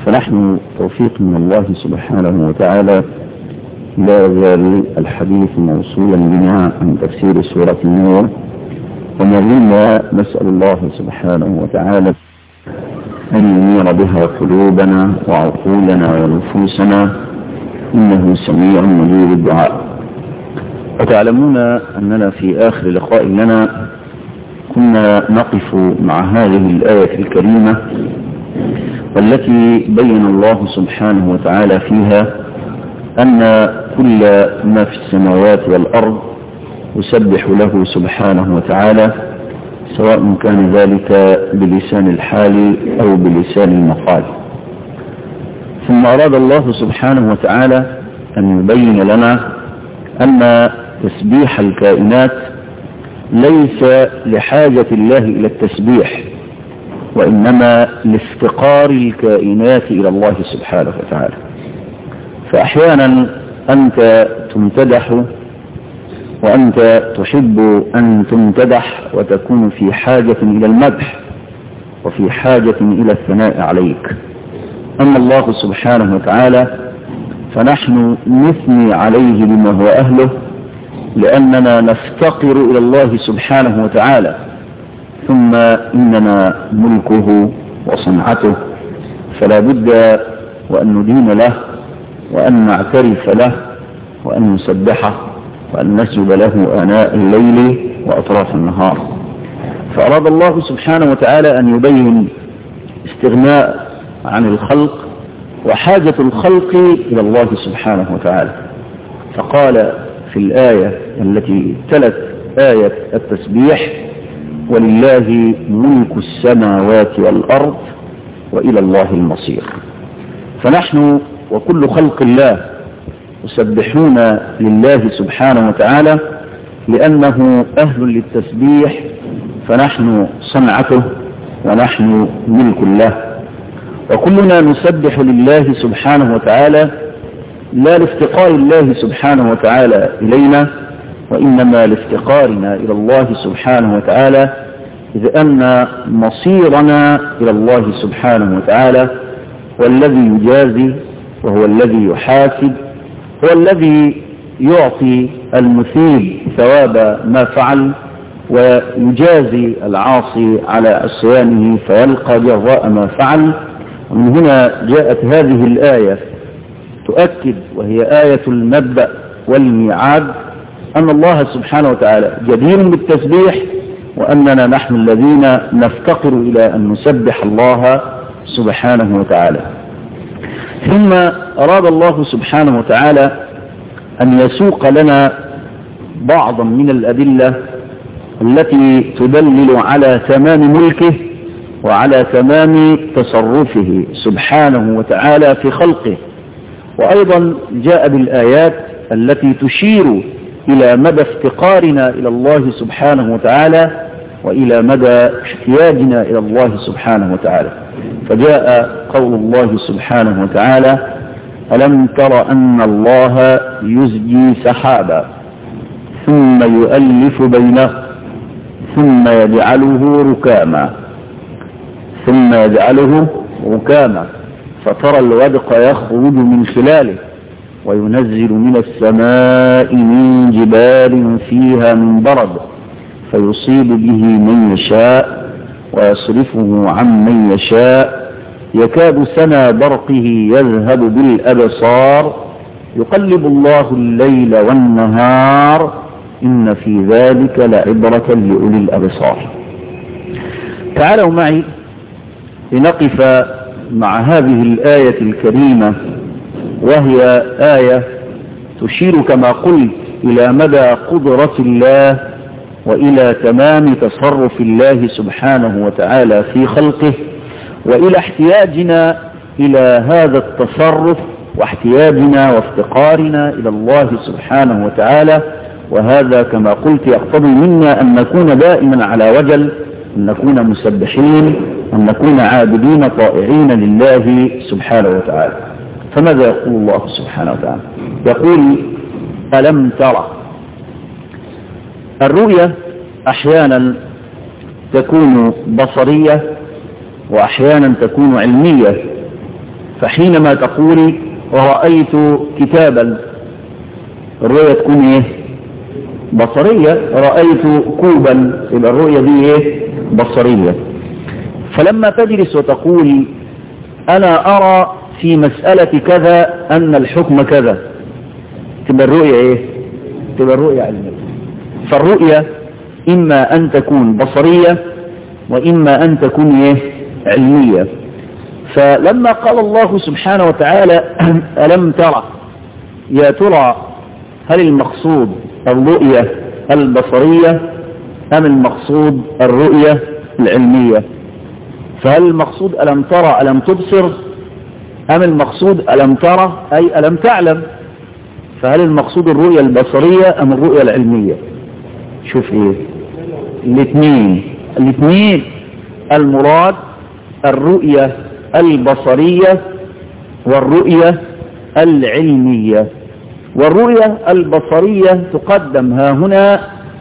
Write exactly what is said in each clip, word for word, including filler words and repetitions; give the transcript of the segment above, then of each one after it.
فنحن توفيق من الله سبحانه وتعالى لا يزال الحديث موصولا بنا عن تفسير سورة النور، وما زلنا نسأل الله سبحانه وتعالى أن ينير بها قلوبنا وعقولنا ونفوسنا، إنه سميع مجيب الدعاء. وتعلمون أننا في آخر لقاء لنا كنا نقف مع هذه الآية الكريمة والتي بين الله سبحانه وتعالى فيها أن كل ما في السماوات والأرض يسبح له سبحانه وتعالى، سواء كان ذلك بلسان الحال أو بلسان المقال. ثم أراد الله سبحانه وتعالى أن يبين لنا أن تسبيح الكائنات ليس لحاجة الله إلى التسبيح، وإنما لافتقار الكائنات إلى الله سبحانه وتعالى. فأحيانا أنت تمتدح وأنت تحب أن تمتدح وتكون في حاجة إلى المدح وفي حاجة إلى الثناء عليك. أما الله سبحانه وتعالى فنحن نثني عليه بما هو أهله، لأننا نفتقر إلى الله سبحانه وتعالى، ثم إننا ملكه وصنعته، فلا بد وأن ندين له وأن نعترف له وأن نسبحه وأن نسجد له آناء الليل وأطراف النهار. فأراد الله سبحانه وتعالى أن يبين استغناء عن الخلق وحاجة الخلق إلى الله سبحانه وتعالى، فقال في الآية التي تلت آية التسبيح: ولله ملك السماوات والأرض وإلى الله المصير. فنحن وكل خلق الله يسبحون لله سبحانه وتعالى لأنه أهل للتسبيح، فنحن صنعته ونحن ملك له. وكلنا نسبح لله سبحانه وتعالى لا لافتقار الله سبحانه وتعالى إلينا، وإنما لافتقارنا إلى الله سبحانه وتعالى، إذ أن مصيرنا إلى الله سبحانه وتعالى والذي يجازي وهو الذي يحاسب، هو الذي يعطي المثيب ثواب ما فعل ويجازي العاصي على عصيانه فيلقى جزاء ما فعل. ومن هنا جاءت هذه الآية تؤكد، وهي آية المبدأ والميعاد، أن الله سبحانه وتعالى جدير بالتسبيح، وأننا نحن الذين نفتقر إلى أن نسبح الله سبحانه وتعالى. ثم أراد الله سبحانه وتعالى أن يسوق لنا بعضا من الأدلة التي تدلل على تمام ملكه وعلى تمام تصرفه سبحانه وتعالى في خلقه، وأيضا جاء بالآيات التي تشير إلى مدى افتقارنا إلى الله سبحانه وتعالى وإلى مدى احتياجنا إلى الله سبحانه وتعالى. فجاء قول الله سبحانه وتعالى: ألم تر أن الله يزجي سحابا ثم يؤلف بينه ثم يجعله ركاما ثم يجعله ركاما فترى الودق يخرج من خلاله وينزل من السماء من جبال فيها من برد فيصيب به من يشاء ويصرفه عن من يشاء يكاد سنا برقه يذهب بالأبصار يقلب الله الليل والنهار إن في ذلك لعبرة لأولي الأبصار. تعالوا معي لنقف مع هذه الآية الكريمة، وهي آية تشير كما قلت إلى مدى قدرة الله وإلى تمام تصرف الله سبحانه وتعالى في خلقه، وإلى احتياجنا إلى هذا التصرف واحتياجنا وافتقارنا إلى الله سبحانه وتعالى. وهذا كما قلت يقتضي منا أن نكون دائما على وجل، أن نكون مسبحين، أن نكون عابدين طائعين لله سبحانه وتعالى. فماذا يقول الله سبحانه وتعالى؟ يقول: ألم ترى. الرؤية أحيانا تكون بصرية وأحيانا تكون علمية، فحينما تقول رأيت كتابا، الرؤية تكون ايه؟ بصرية. رأيت كوبا، يبقى الرؤية دي ايه؟ بصرية. فلما تجلس وتقول أنا أرى في مسألة كذا أن الحكم كذا، تبقى الرؤية ايه؟ تبقى الرؤية علمية. فالرؤية إما أن تكون بصرية وإما أن تكون ايه؟ علمية. فلما قال الله سبحانه وتعالى ألم ترى، يا ترى هل المقصود الرؤية البصرية أم المقصود الرؤية العلمية؟ فهل المقصود ألم ترى ألم تبصر، أم المقصود ألم ترى أي ألم تعلم؟ فهل المقصود الرؤية البصرية أم الرؤية العلمية؟ شوف ايه الاثنين الاثنين المراد الرؤية البصرية والرؤية العلمية. والرؤية البصرية تقدم ها هنا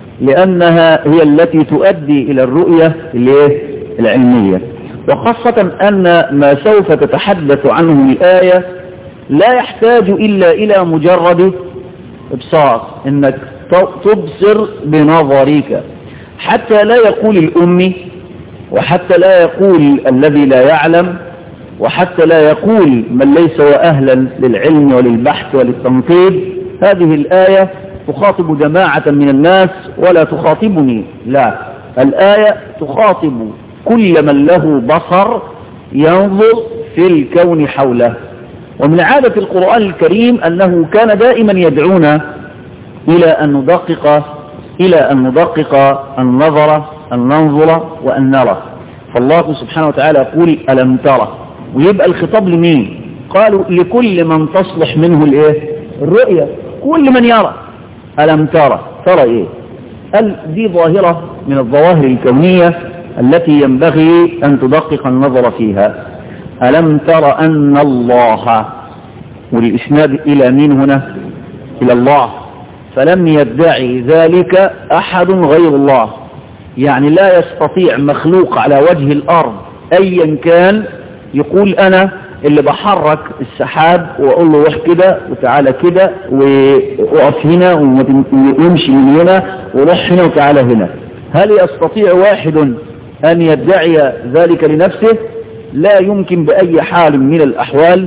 لأنها هي التي تؤدي إلى الرؤية العلمية، وخاصة أن ما سوف تتحدث عنه الآية لا يحتاج إلا إلى مجرد إبصار، إنك تبصر بنظرك، حتى لا يقول الأمي، وحتى لا يقول الذي لا يعلم، وحتى لا يقول من ليس أهلا للعلم وللبحث وللتنقيب هذه الآية تخاطب جماعة من الناس ولا تخاطبني. لا، الآية تخاطب كل من له بصر ينظر في الكون حوله. ومن عادة القرآن الكريم أنه كان دائما يدعونا إلى أن ندقق إلى أن ندقق النظر، أن ننظر وأن نرى. فالله سبحانه وتعالى يقول ألم ترى، ويبقى الخطاب لمين؟ قالوا لكل من تصلح منه الايه؟ الرؤية، كل من يرى. ألم ترى، ترى ايه؟ قال دي ظاهرة من الظواهر الكونية التي ينبغي أن تدقق النظر فيها. ألم ترى أن الله، والإسناد إلى مين هنا؟ إلى الله، فلم يدعي ذلك أحد غير الله. يعني لا يستطيع مخلوق على وجه الأرض أيا كان يقول أنا اللي بحرك السحاب وأقول له روح كده وتعالى كده وقف هنا ويمشي من هنا وروح هنا وتعالى هنا. هل يستطيع واحد أن يدعي ذلك لنفسه؟ لا يمكن بأي حال من الأحوال،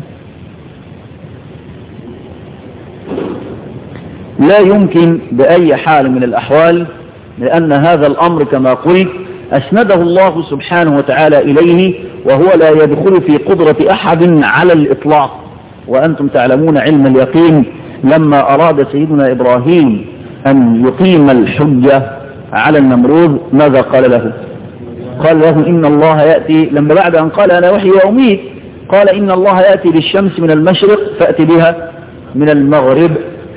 لا يمكن بأي حال من الأحوال، لأن هذا الأمر كما قلت أسنده الله سبحانه وتعالى إليه، وهو لا يدخل في قدرة أحد على الإطلاق. وأنتم تعلمون علم اليقين لما أراد سيدنا إبراهيم أن يقيم الحجة على النمرود ماذا قال له؟ قال له إن الله يأتي، لما بعد أن قال أنا وحي وأميت قال إن الله يأتي بالشمس من المشرق فأتي بها من المغرب،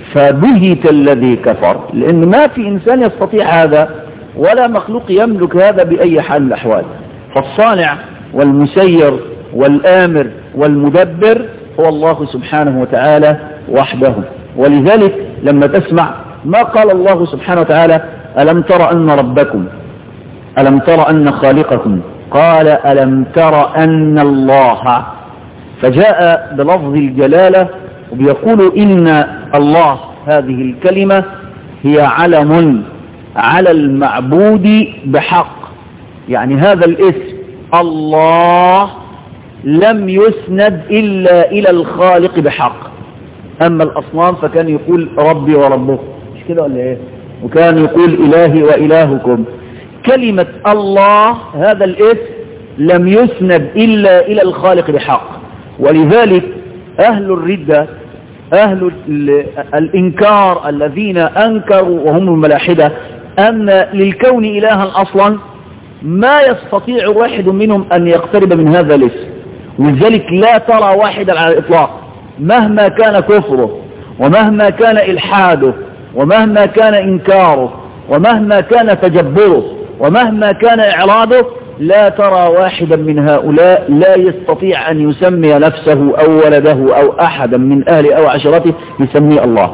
فبهت الذي كفر، لأن ما في إنسان يستطيع هذا ولا مخلوق يملك هذا بأي حال من الأحوال. فالصانع والمسير والآمر والمدبر هو الله سبحانه وتعالى وحده. ولذلك لما تسمع ما قال الله سبحانه وتعالى ألم تر أن ربكم، ألم تر أن خالقكم، قال ألم تر أن الله، فجاء بلفظ الجلالة وبيقول إن الله هذه الكلمة هي علم على المعبود بحق. يعني هذا الاسم الله لم يسند إلا إلى الخالق بحق. أما الأصنام فكان يقول ربي وربكم، مش كده ولا إيه؟ وكان يقول إلهي وإلهكم. كلمة الله هذا الاسم لم يسند إلا إلى الخالق بحق. ولذلك أهل الردة، أهل الإنكار الذين أنكروا وهم الملاحدة أن للكون إلها أصلا، ما يستطيع واحد منهم أن يقترب من هذا الاسم. ولذلك لا ترى واحدا على الإطلاق مهما كان كفره ومهما كان إلحاده ومهما كان إنكاره ومهما كان تجبره ومهما كان إعراضه، لا ترى واحدا من هؤلاء لا يستطيع أن يسمي نفسه أو ولده أو أحدا من أهل أو عشرته يسميه الله.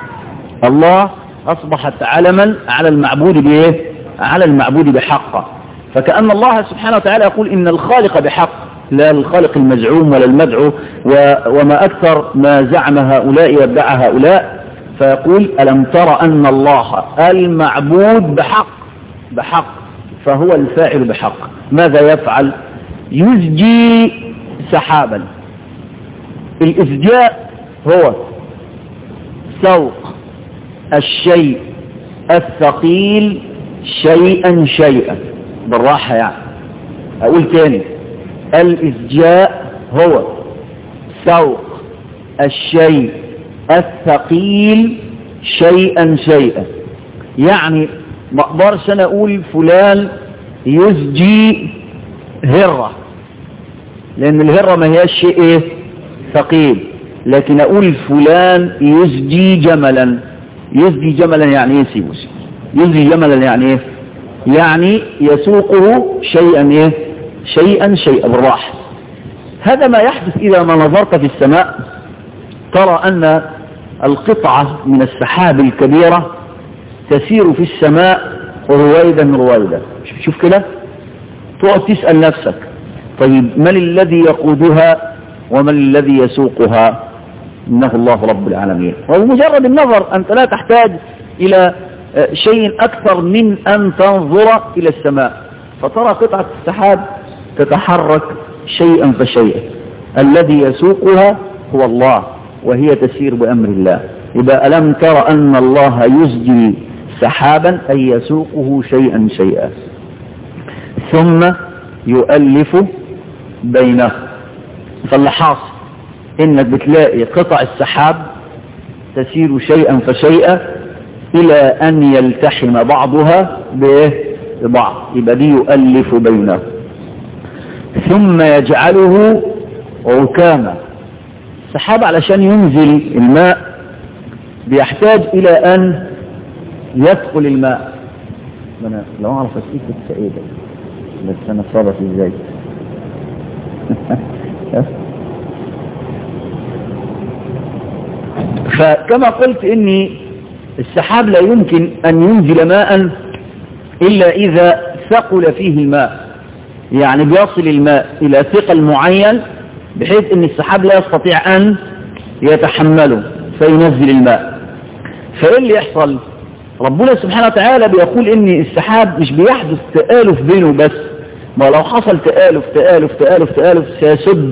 الله أصبحت علما على المعبود بإيه؟ على المعبود بحق. فكأن الله سبحانه وتعالى يقول إن الخالق بحق لا الخالق المزعوم ولا المدعو، وما أكثر ما زعم هؤلاء وادعى هؤلاء. فيقول ألم تر أن الله المعبود بحق بحق فهو الفاعل بحق. ماذا يفعل؟ يزجي سحابا. الإزجاء هو سوق الشيء الثقيل شيئا شيئا، بالراحة يعني. أقول تاني، الإزجاء هو سوق الشيء الثقيل شيئا شيئا. يعني ما اقدرش انا اقول فلان يزجي هرة، لان الهرة ما هياش شيء ايه ثقيل، لكن اقول فلان يزجي جملا. يزجي جملا يعني ايه سيبوس؟ يزجي جملا يعني ايه؟ يعني يسوقه شيئا ايه شيئا شيئا بالراحة. هذا ما يحدث اذا ما نظرت في السماء ترى ان القطعة من السحاب الكبيرة تسير في السماء رويدا رويدا. شوف كده، تقعد تسأل نفسك طيب من الذي يقودها ومن الذي يسوقها؟ إنه الله رب العالمين. ومجرد النظر أنت لا تحتاج إلى شيء أكثر من أن تنظر إلى السماء فترى قطعة السحاب تتحرك شيئا فشيئا. الذي يسوقها هو الله وهي تسير بأمر الله. إذا ألم تر أن الله يزجي سحابا أي يسوقه شيئا شيئا ثم يؤلف بينه. فاللي حاصل إنك بتلاقي قطع السحاب تسير شيئا فشيئا إلى أن يلتحم بعضها ببعض، يبقى دي يؤلف بينه. ثم يجعله ركاما. السحاب علشان ينزل الماء بيحتاج إلى أن يدخل الماء. أنا لو أعرف أسئلة السعيدة بس أنا صارت إزاي فكما قلت إني السحاب لا يمكن أن ينزل ماء إلا إذا ثقل فيه الماء، يعني بيصل الماء إلى ثقل معين بحيث أن السحاب لا يستطيع أن يتحمله فينزل الماء. فإيه اللي يحصل؟ ربنا سبحانه وتعالى بيقول إن السحاب مش بيحدث تآلف بينه بس، ما لو حصل تآلف تآلف تآلف تآلف سيسد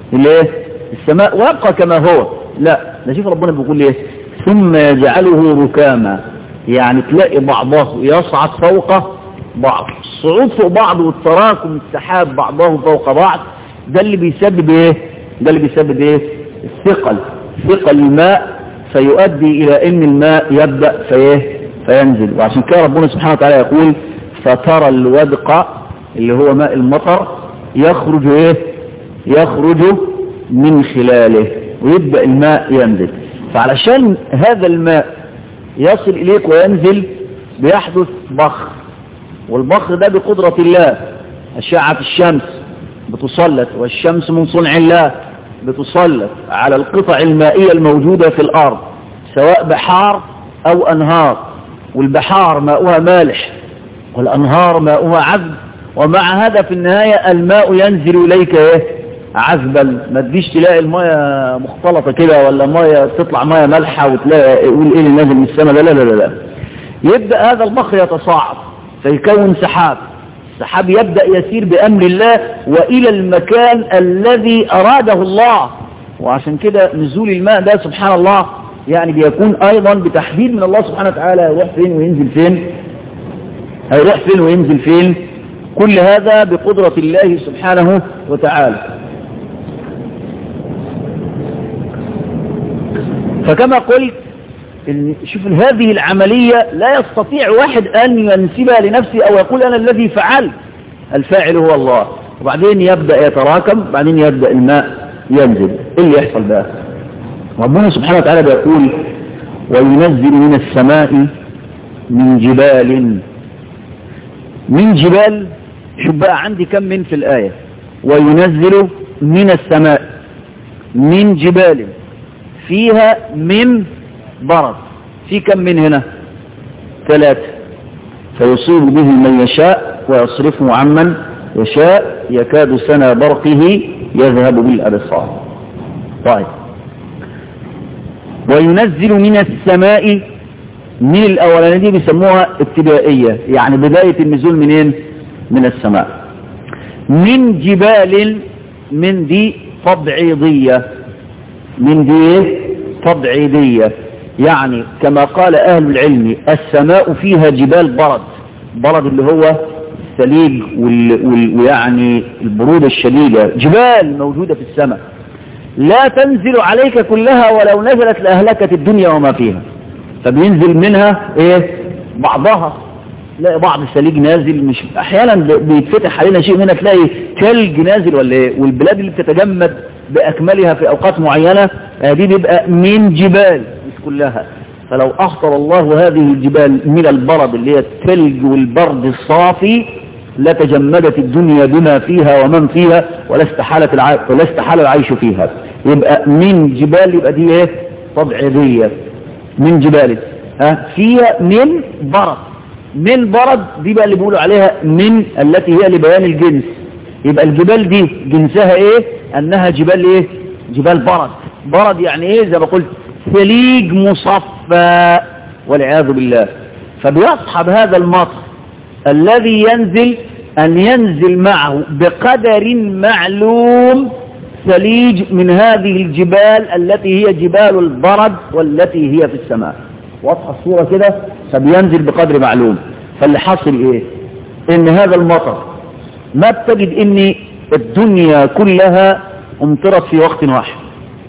السماء ويبقى كما هو. لا، نشوف ربنا بيقول ايه؟ ثم يجعله ركاما، يعني تلاقي بعضه يصعد فوق بعض. الصعود فوق بعض والتراكم السحاب بعضه فوق بعض ده اللي بيسبب ايه؟ ده اللي بيسبب ايه؟ الثقل، ثقل الماء، فيؤدي الى ان الماء يبدأ فيه فينزل. وعشان كده ربنا سبحانه وتعالى يقول فترى الودق اللي هو ماء المطر يخرج ايه؟ يخرج من خلاله ويبدأ الماء ينزل. فعلشان هذا الماء يصل إليك وينزل بيحدث بخر، والبخر ده بقدرة الله. أشعة الشمس بتسلط، والشمس من صنع الله بتسلط على القطع المائية الموجودة في الأرض سواء بحار أو أنهار، والبحار ماؤها مالح والأنهار ماؤها عذب، ومع هذا في النهاية الماء ينزل إليك إيه؟ عذبا. ما تجيش تلاقي الماء مختلطة كده ولا ماء تطلع ماء مالحة وتلاقي يقول إيه اللي نازل من السماء. لا لا لا لا. يبدأ هذا البخر يتصاعد فيكون سحاب. السحاب يبدأ يسير بأمر الله وإلى المكان الذي أراده الله. وعشان كده نزول الماء ده سبحان الله يعني بيكون أيضا بتحديد من الله سبحانه وتعالى يروح فين وينزل فين، هيروح فين وينزل فين. كل هذا بقدرة الله سبحانه وتعالى. فكما قلت شوف هذه العملية لا يستطيع واحد أن ينسبها لنفسه أو يقول أنا الذي فعل. الفاعل هو الله. وبعدين يبدأ يتراكم، بعدين يبدأ الماء ينزل. إيه اللي يحصل بقى؟ ربنا سبحانه وتعالى بيقول وينزل من السماء من جبال. من جبال، شوف بقى عندي كم من في الآية. وينزل من السماء من جبال فيها من برد. في كم من هنا؟ ثلاثة. فيصيب به من يشاء ويصرفه عمن يشاء يكاد سنا برقه يذهب بالأبصار. طيب، وينزل من السماء، من الأولانية دي بيسموها ابتدائية، يعني بداية النزول منين؟ من السماء. من جبال، من دي تبعيضية، من دي تبعيضية، يعني كما قال أهل العلم السماء فيها جبال برد، برد اللي هو الثليج ويعني البرودة الشديدة، جبال موجودة في السماء لا تنزل عليك كلها، ولو نزلت لأهلكت الدنيا وما فيها. فبينزل منها ايه؟ بعضها، تلاقي بعض الثليج نازل، مش احيانا بيتفتح علينا شيء منها تلاقي ثلج نازل ولا ايه. والبلاد اللي بتتجمد باكملها في اوقات معينة دي بيبقى من جبال مش كلها. فلو اخطر الله هذه الجبال من البرد اللي هي الثلج والبرد الصافي لتجمدت الدنيا بما فيها ومن فيها، ولا استحالت الع... ولا استحال العيش فيها. يبقى من جبال، يبقى دي ايه؟ تبعيضية، من جبال ها فيها من برد. من برد دي بقى اللي بيقولوا عليها من التي هي لبيان الجنس. يبقى الجبال دي جنسها ايه؟ انها جبال ايه؟ جبال برد. برد يعني ايه؟ زي ما قلت ثليج مصفى والعياذ بالله. فبيصحب هذا المطر الذي ينزل أن ينزل معه بقدر معلوم ثليج من هذه الجبال التي هي جبال البرد والتي هي في السماء. واضحة الصورة كده؟ فبينزل بقدر معلوم. فاللي حصل ايه؟ ان هذا المطر ما بتجد ان الدنيا كلها امطرت في وقت واحد،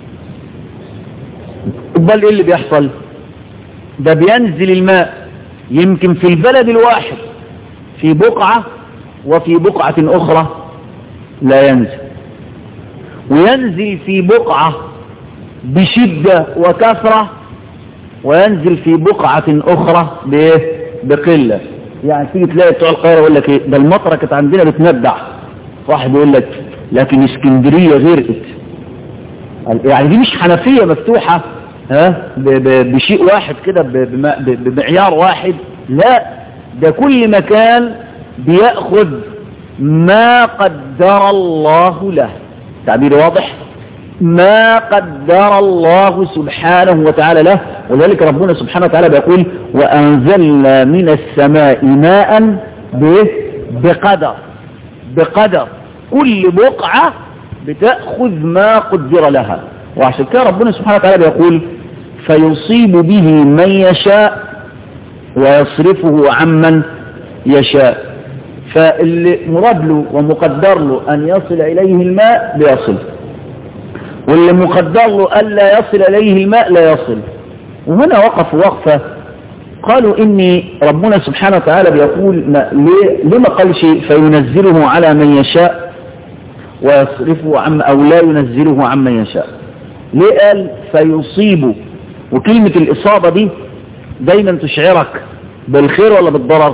بل ايه اللي بيحصل؟ ده بينزل الماء يمكن في البلد الواحد في بقعة، وفي بقعة أخرى لا ينزل، وينزل في بقعة بشدة وكثرة، وينزل في بقعة أخرى بقلة. يعني تيجي تلاقي بتوع القاهرة يقول لك ايه؟ ده المطرة كانت عندنا بتندع. واحد يقول لك لكن اسكندرية غرقت. يعني دي مش حنفية مفتوحة ها بشيء واحد كده بمعيار واحد، لا، ده كل مكان بيأخذ ما قدر الله له. تعبير واضح؟ ما قدر الله سبحانه وتعالى له. ولذلك ربنا سبحانه وتعالى بيقول وأنزلنا من السماء ماء بقدر. بقدر كل بقعة بتأخذ ما قدر لها. وعشان كده ربنا سبحانه وتعالى بيقول فيصيب به من يشاء ويصرفه عمن يشاء. فاللي مراد له ومقدر له أن يصل إليه الماء بيصل، واللي مقدر له ألا يصل إليه الماء لا يصل. وهنا وقفوا وقفة قالوا إني ربنا سبحانه وتعالى بيقول لما قال شيء فينزله على من يشاء ويصرفه عم أو لا ينزله عمن يشاء؟ ليه قال فيصيبه؟ وكلمة الإصابة دي دايما تشعرك بالخير ولا بالضرر؟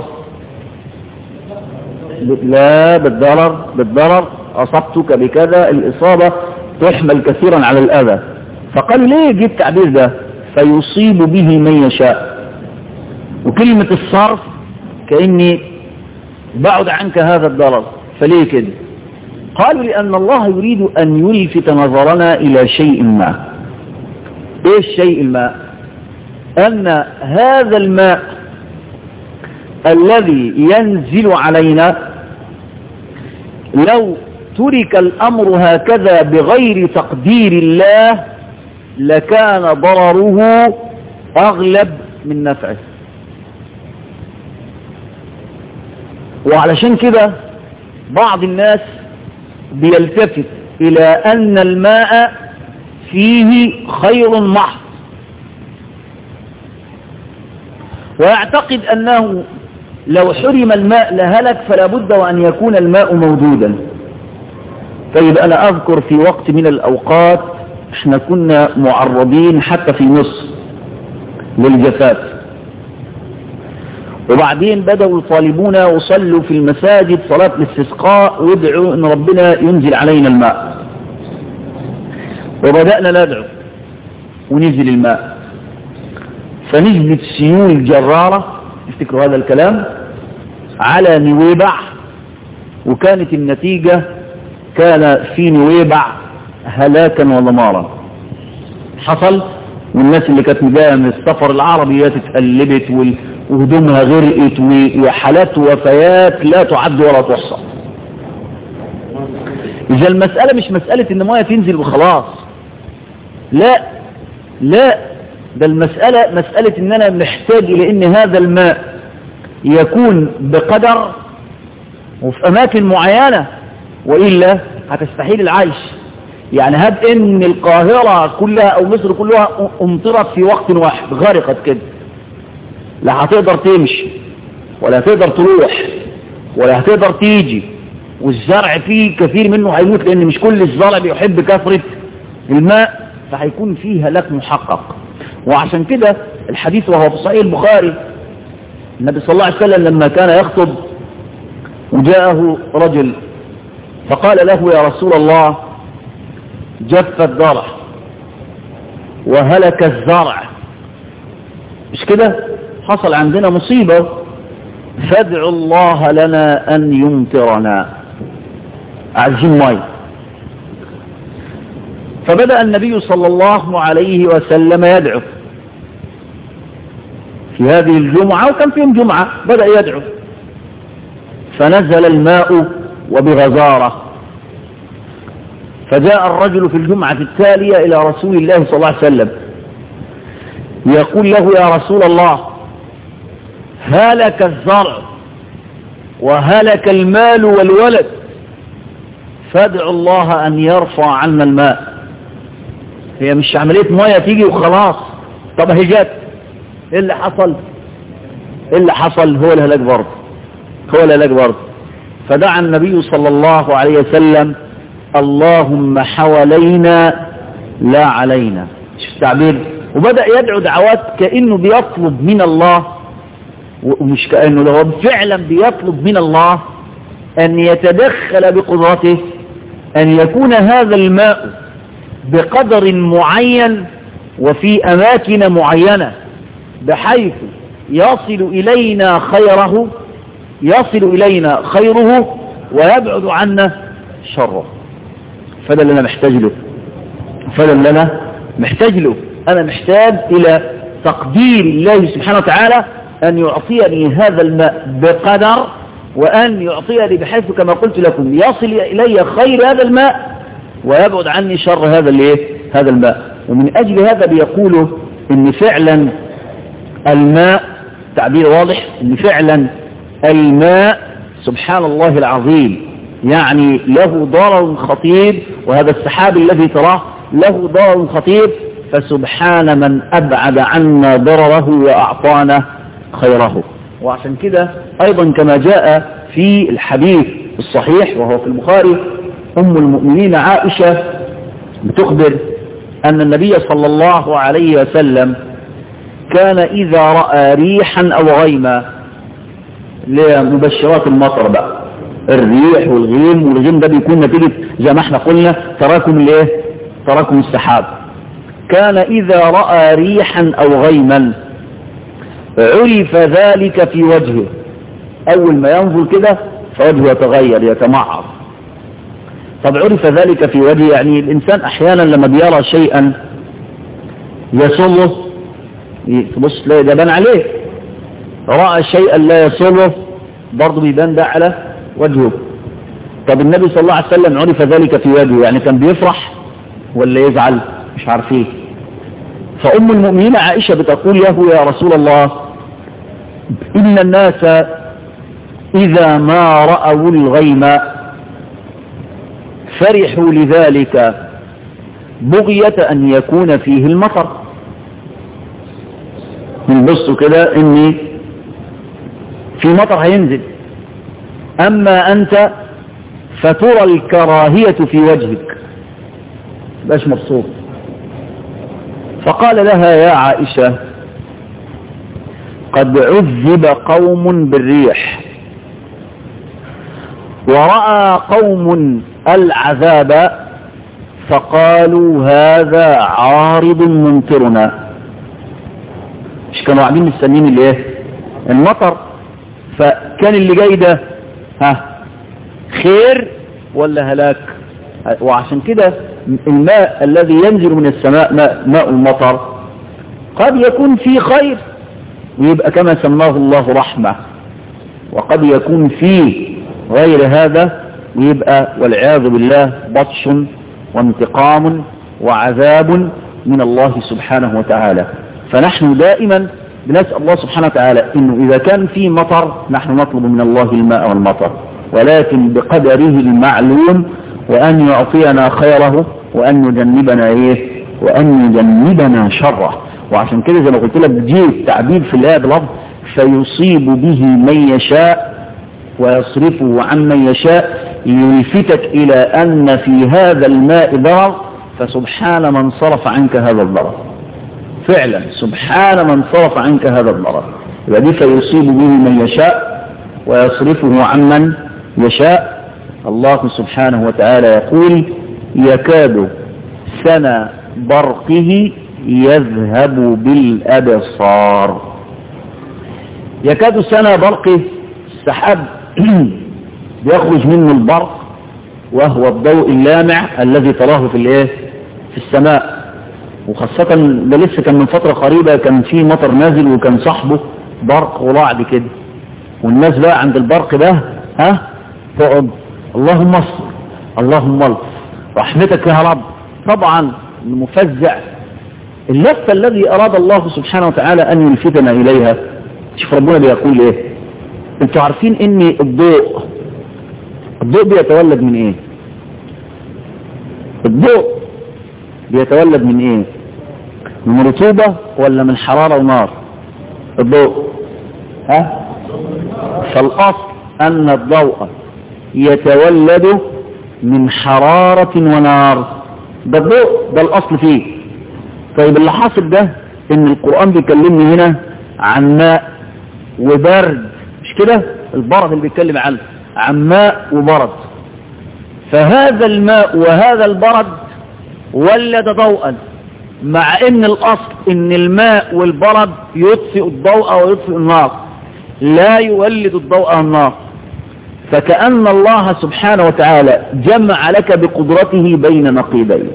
لا، بالضرر. بالضرر، أصبتك بكذا. الإصابة تحمل كثيرا على الأذى. فقال ليه جيب التعبير ده فيصيب به من يشاء؟ وكلمة الصرف كأني بعد عنك هذا الضرر. فليه كده؟ قالوا لأن الله يريد أن يلفت نظرنا إلى شيء ما. إيه الشيء الماء؟ أن هذا الماء الذي ينزل علينا لو ترك الأمر هكذا بغير تقدير الله لكان ضرره أغلب من نفعه. وعلشان كده بعض الناس بيلتفت إلى أن الماء فيه خير محض، ويعتقد أنه لو حرم الماء لهلك، فلا بد وأن يكون الماء موجودا. طيب أنا أذكر في وقت من الأوقات احنا كنا معرضين حتى في مصر للجفاف، وبعدين بدأوا يطالبونا وصلوا في المساجد صلاة الاستسقاء وادعوا ان ربنا ينزل علينا الماء. وبدأنا ندعو ونزل الماء، فنزلت سيول جرارة، افتكروا هذا الكلام، على نويبع وكانت النتيجة كان في نويبع هلاكا ودمارا حصل، والناس اللي كانت جايه من السفر العربيات اتقلبت وهدومها غرقت وحالات وفيات لا تعد ولا تحصى. إذا المسألة مش مسألة إن مية تنزل وخلاص، لا لا، ده المسألة مسألة إن أنا محتاج إلى إن هذا الماء يكون بقدر وفي أماكن معينة، وإلا هتستحيل العيش. يعني هب إن القاهرة كلها أو مصر كلها امطرت في وقت واحد غرقت كده، لا هتقدر تمشي ولا هتقدر تروح ولا هتقدر تيجي، والزرع فيه كثير منه هيموت، لأن مش كل الزرع بيحب كثرة الماء، فهيكون فيه هلاك محقق. وعشان كده الحديث وهو في صحيح البخاري، النبي صلى الله عليه وسلم لما كان يخطب وجاءه رجل فقال له يا رسول الله جف الزرع وهلك الزرع، مش كده؟ حصل عندنا مصيبة، فادعوا الله لنا أن يمطرنا، عايزين مي. فبدأ النبي صلى الله عليه وسلم يدعو في هذه الجمعة، وكان فيهم جمعة بدأ يدعو، فنزل الماء وبغزارة، فجاء الرجل في الجمعة التالية إلى رسول الله صلى الله عليه وسلم يقول له يا رسول الله هلك الزرع وهلك المال والولد، فادعوا الله أن يرفع عنا الماء. هي مش عملية مية تيجي وخلاص، طب هي جت، ايه اللي حصل؟ ايه اللي حصل؟ هو الهلاك برضه، هو الهلاك برضه. فدعا النبي صلى الله عليه وسلم اللهم حوالينا لا علينا، شوف التعبير، وبدأ يدعو دعوات كأنه بيطلب من الله، ومش كأنه، ده هو فعلا بيطلب من الله أن يتدخل بقدرته أن يكون هذا الماء بقدر معين وفي أماكن معينة، بحيث يصل إلينا خيره يصل إلينا خيره ويبعد عنا شره. فده اللي أنا محتاج له، فده اللي أنا محتاج له أنا محتاج إلى تقدير الله سبحانه وتعالى أن يعطيني هذا الماء بقدر، وأن يعطيني بحيث كما قلت لكم يصل إلي خير هذا الماء ويبعد عني شر هذا الايه هذا الماء. ومن أجل هذا بيقولوا إن فعلا الماء، تعبير واضح، إن فعلا الماء سبحان الله العظيم يعني له ضرر خطير، وهذا السحاب الذي تراه له ضرر خطير، فسبحان من أبعد عنا ضرره وأعطانا خيره. وعشان كده أيضا كما جاء في الحديث الصحيح وهو في البخاري، أم المؤمنين عائشة بتخبر أن النبي صلى الله عليه وسلم كان إذا رأى ريحا أو غيما، لمبشرات المطر بقى، الريح والغيم، والغيم ده بيكون نتيجة زي ما احنا قلنا تراكم الايه تراكم السحاب. كان إذا رأى ريحا أو غيما عرف ذلك في وجهه، أول ما ينظر كده فوجهه يتغير يتمعر. طب عرف ذلك في وجهه، يعني الإنسان أحيانا لما بيرى شيئا يسره تبص تلاقي ده بان عليه، رأى شيئا لا يسره برضه بيبان ده على وجهه. طب النبي صلى الله عليه وسلم عرف ذلك في وجهه، يعني كان بيفرح ولا يزعل؟ مش عارفين. فأم المؤمنين عائشة بتقول له يا رسول الله إن الناس إذا ما رأوا الغيم فرحوا لذلك بغية أن يكون فيه المطر. نبصوا كده إن في مطر هينزل، أما أنت فترى الكراهية في وجهك، باش مبسوط. فقال لها يا عائشة قد عذب قوم بالريح ورأى قوم العذاب فقالوا هذا عارض ممطرنا. مش كانوا قاعدين مستنيين الايه المطر، فكان اللي جاي ده ها خير ولا هلاك؟ وعشان كده الماء الذي ينزل من السماء ماء, ماء المطر قد يكون فيه خير ويبقى كما سماه الله رحمة، وقد يكون فيه غير هذا ويبقى والعياذ بالله بطش وانتقام وعذاب من الله سبحانه وتعالى. فنحن دائما بنسأل الله سبحانه وتعالى إنه إذا كان في مطر نحن نطلب من الله الماء والمطر، ولكن بقدره المعلوم، وأن يعطينا خيره وأن يجنبنا إيه وأن يجنبنا شره. وعشان كده زي ما قلت لك بيجي التعبير في الآية بلفظ فيصيب به من يشاء ويصرفه عن من يشاء ليلفتك إلى أن في هذا الماء ضرر، فسبحان من صرف عنك هذا الضرر. فعلا سبحان من صرف عنك هذا الضرر. يبقى دي فيصيب به من يشاء ويصرفه عن من يشاء. الله سبحانه وتعالى يقول يكاد سنا برقه يذهب بالأبصار. يكاد سنا برقه السحاب بيخرج منه البرق وهو الضوء اللامع الذي تراه في الايه في السماء. وخاصة ده لسه كان من فترة قريبة كان في مطر نازل وكان صاحبه برق ورعد كده، والناس بقى عند البرق ده ها تقعد اللهم اصبر اللهم الف رحمتك يا رب. طبعا المفزع اللفة الذي أراد الله سبحانه وتعالى أن يلفتنا إليها. شوف ربنا بيقول إيه، انتوا عارفين ان الضوء الضوء بيتولد من ايه؟ الضوء بيتولد من ايه؟ من رطوبة ولا من حرارة ونار؟ الضوء ها؟ فالأصل أن الضوء يتولد من حرارة ونار. ده الضوء ده الأصل فيه. طيب اللي حاصل ده ان القرآن بيكلمني هنا عن ماء وبرد، مش كده؟ البرد اللي بيتكلم عنه عن ماء وبرد. فهذا الماء وهذا البرد ولد ضوءا، مع ان الاصل ان الماء والبرد يطفئ الضوء ويطفئ النار، لا يولد الضوء والنار. فكأن الله سبحانه وتعالى جمع لك بقدرته بين نقيضين،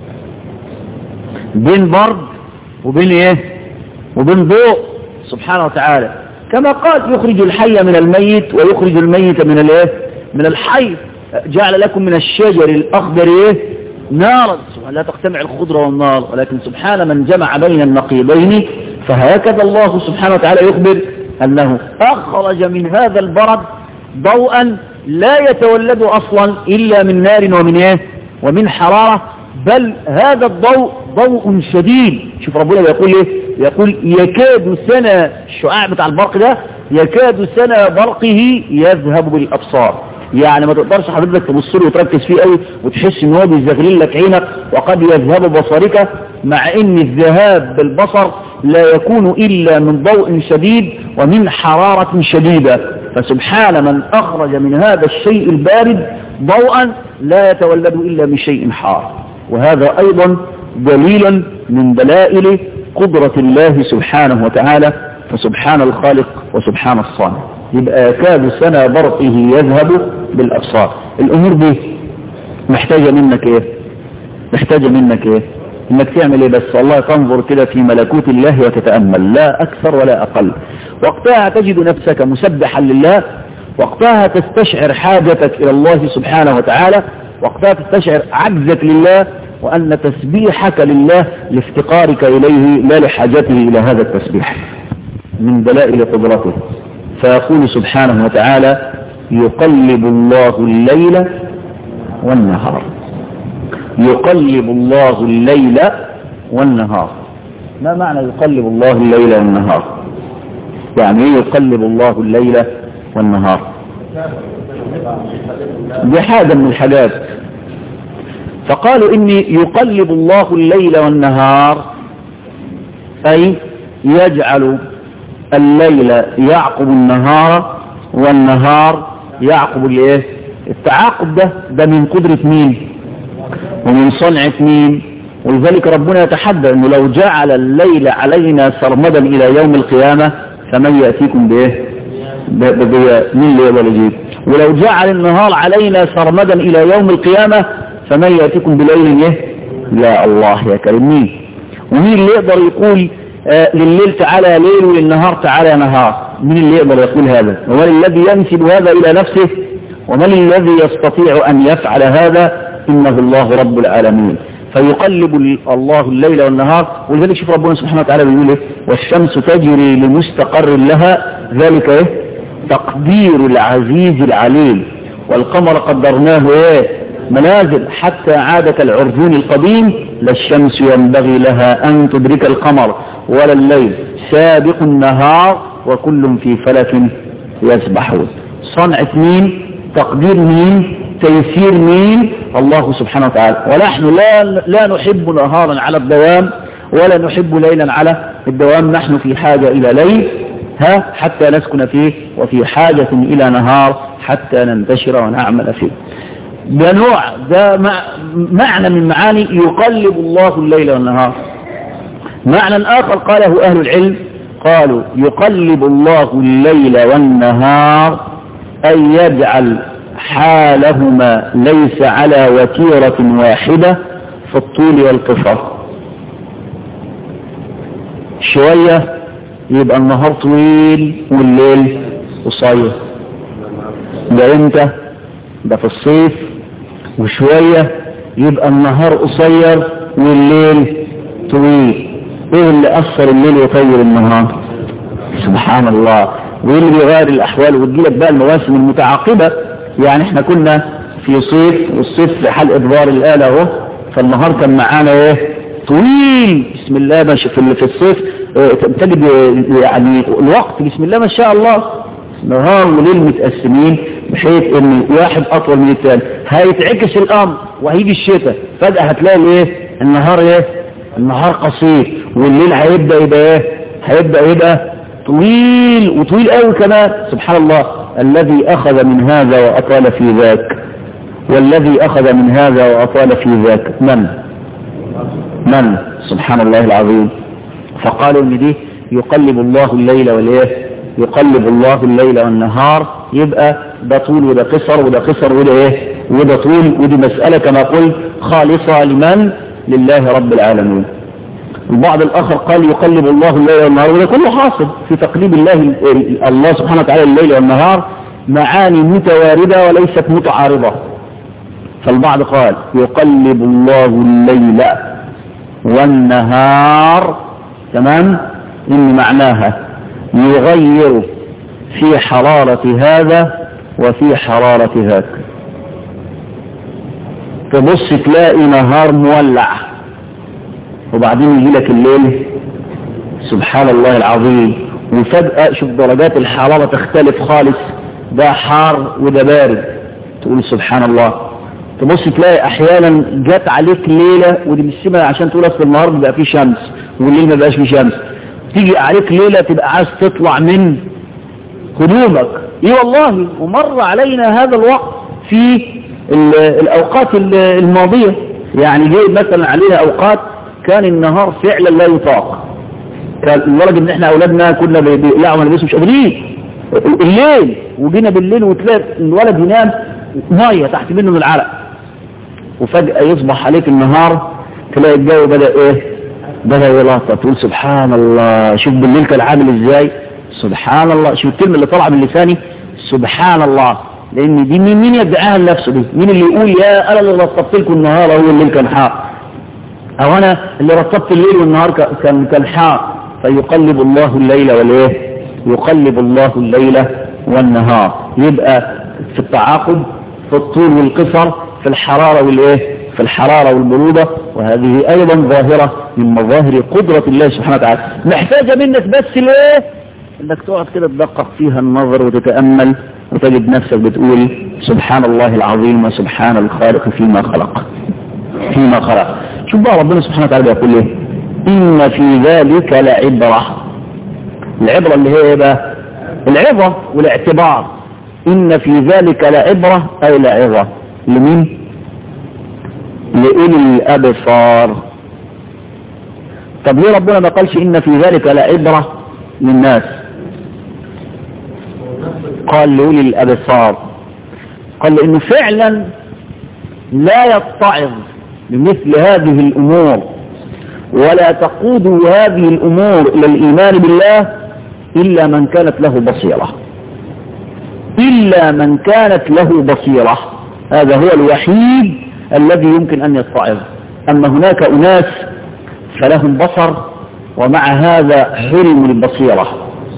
بين برد وبين ايه وبين ضوء سبحانه وتعالى. كما قال يخرج الحي من الميت ويخرج الميت من الايه من الحي. جعل لكم من الشجر الاخضر ايه نارا لا تجتمع الخضره والنار، ولكن سبحان من جمع بين النقيضين. فهكذا الله سبحانه وتعالى يخبر انه اخرج من هذا البرد ضوءا لا يتولد اصلا الا من نار ومن ايه ومن حراره، بل هذا الضوء ضوء شديد. شوف ربنا يقول ايه، يقول يكاد سنا الشعاع بتاع البرق ده يكاد سنا برقه يذهب بالابصار. يعني ما تقدرش حضرتك تبص له وتركز فيه قوي وتحس ان هو بيزغلل لك عينك وقد يذهب بصرك، مع ان الذهاب بالبصر لا يكون الا من ضوء شديد ومن حرارة شديدة. فسبحان من اخرج من هذا الشيء البارد ضوءا لا يتولد الا من شيء حار. وهذا ايضا دليل من دلائل قدرة الله سبحانه وتعالى. فسبحان الخالق وسبحان الصانع. يبقى يكاد سنا برقه يذهب بالابصار. الامور دي محتاجة منك ايه محتاجة منك ايه انك تعمل ايه بس والله تنظر كده في ملكوت الله وتتأمل، لا اكثر ولا اقل. وقتها تجد نفسك مسبحا لله، وقتها تستشعر حاجتك الى الله سبحانه وتعالى، وقتها تستشعر عجزك لله وأن تسبيحك لله لافتقارك إليه لا لحاجته إلى هذا التسبيح. من دلائل قدرته فيقول سبحانه وتعالى يقلب الله الليل والنهار. يقلب الله الليل والنهار. ما معنى يقلب الله الليل والنهار؟ يعني ايه يقلب الله الليل والنهار؟ دي حاجة من الحاجات. فقالوا إني يقلب الله الليل والنهار أي يجعل الليل يعقب النهار والنهار يعقب الايه التعاقب. ده ده من قدرة مين ومن صنعة مين؟ ولذلك ربنا يتحدى انه لو جعل الليل علينا سرمدا الى يوم القيامة فمن يأتيكم بايه بضياء؟ مين اللي يقدر يجيب؟ ولو جعل النهار علينا سرمدا إلى يوم القيامة فمن يأتيكم بليل يه لا الله يا كريم. مين ومين اللي يقدر يقول آه لليل تعالى ليل وللنهار تعالى نهار؟ مين اللي يقدر يقول هذا؟ ومن الذي ينسب هذا إلى نفسه؟ ومن الذي يستطيع أن يفعل هذا؟ إنه الله رب العالمين. فيقلب الله الليل والنهار. ولذلك شوف ربنا سبحانه وتعالى بيقول ايه؟ والشمس تجري لمستقر لها ذلك ايه؟ تقدير العزيز العليم. والقمر قدرناه ايه؟ منازل حتى عاد كالعرجون القديم. لا الشمس ينبغي لها أن تدرك القمر ولا الليل سابق النهار وكل في فلك يسبحون. صنعة مين؟ تقدير مين؟ تيسير مين؟ الله سبحانه وتعالى. ونحن لا لا نحب نهارا على الدوام ولا نحب ليلا على الدوام. نحن في حاجة إلى ليل ها حتى نسكن فيه، وفي حاجة إلى نهار حتى ننتشر ونعمل فيه. ده نوع، ده معنى من معاني يقلب الله الليل والنهار. معنى آخر قاله أهل العلم، قالوا يقلب الله الليل والنهار أن يجعل حالهما ليس على وتيرة واحدة في الطول والقصر. شوية يبقى النهار طويل والليل قصير. ده امتى؟ ده في الصيف. وشوية يبقى النهار قصير والليل طويل. ايه اللي اثر الليل وطير النهار؟ سبحان الله. وايه اللي بيغير الاحوال وتجيلك بقى المواسم المتعاقبة؟ يعني احنا كنا في صيف، والصيف في حال ادبار الآلة اهو، فالنهار كان معانا ايه؟ طويل بسم الله ماشي. في الصيف اه تجد يعني الوقت بسم الله ما شاء الله نهار وليل متقسمين بحيث ان واحد اطول من الثاني. هيتعكس الامر وهيجي الشتاء فجأة هتلاقي ايه؟ النهار ايه؟ النهار قصير والليل هيبدأ يبقى ايه؟ هيبدأ يبقى طويل وطويل قوي كمان. سبحان الله. الذي أخذ من هذا وأطال في ذاك، والذي أخذ من هذا وأطال في ذاك من؟ من؟ سبحان الله العظيم. فقالوا إن دي يقلب الله الليل والإيه؟ يقلب الله الليل والنهار. يبقى ده طول وده قصر وده قصر وده إيه؟ وده طول. ودي مسألة كما قلت خالصة لمن؟ لله رب العالمين. البعض الآخر قال يقلب الله الليل والنهار، وده كله حاصل في تقليب الله الله سبحانه وتعالى الليل والنهار معاني متواردة وليست متعارضة. فالبعض قال يقلب الله الليل والنهار تمام إن معناها يغير في حرارة هذا وفي حرارة ذاك. تبص تلاقي نهار مولع وبعدين يجي لك الليل سبحان الله العظيم، وفجأة شوف درجات الحرارة تختلف خالص، ده حار وده بارد. تقول سبحان الله. تبص تلاقي احيانا جات عليك ليلة ودي مش سمة عشان تقول اصل النهار بيبقى فيه شمس والليل ما بقاش فيه شمس. تيجي عليك ليلة تبقى عايز تطلع من هدومك. ايه والله. ومر علينا هذا الوقت في الاوقات الماضية. يعني جاي مثلا علينا اوقات كان النهار فعلا لا يطاق، كان لدرجه ان احنا اولادنا كنا بيقلعوا ملابسهم مش قادرين الليل، وجينا بالليل وتلاقي الولد ينام ميه تحت منه من العرق، وفجاه يصبح عليك النهار تلاقي الجو بدا ايه؟ بدا يلاطف. تقول سبحان الله. شوف بالليل كان عامل ازاي. سبحان الله. شوف الكلمه اللي طالعه من لساني سبحان الله. لان دي مين مين يدعيها لنفسه دي؟ مين اللي يقول يا انا اللي رطبت لكم النهار هو الليل كان حار، او انا اللي رطبت الليل والنهار كان كان حار. فيقلب الله الليل والايه؟ يقلب الله الليل والنهار. يبقى في التعاقب في الطول والقصر في الحرارة والايه؟ في الحرارة والبرودة. وهذه ايضا ظاهرة من مظاهر قدرة الله سبحانه وتعالى، محتاجة منك بس الايه؟ انك تقعد كده تدقق فيها النظر وتتأمل وتجد نفسك بتقول سبحان الله العظيم وسبحان الخالق فيما خلق فيما خلق. شوف بقى ربنا سبحانه وتعالى بيقول ايه؟ إن في ذلك لعبرة. العبرة اللي هي ايه بقى؟ العبرة والاعتبار. إن في ذلك لعبرة أي لعظة لمين؟ لأولي الأبصار. طب ليه ربنا ما قالش إن في ذلك لعبرة للناس؟ قال لأولي الأبصار. قال لأنه فعلا لا يتعظ بمثل هذه الأمور ولا تقود هذه الأمور إلى الإيمان بالله إلا من كانت له بصيرة، إلا من كانت له بصيرة. هذا هو الوحيد الذي يمكن أن يتعظ. أما هناك أناس فلهم بصر ومع هذا حرموا البصيرة،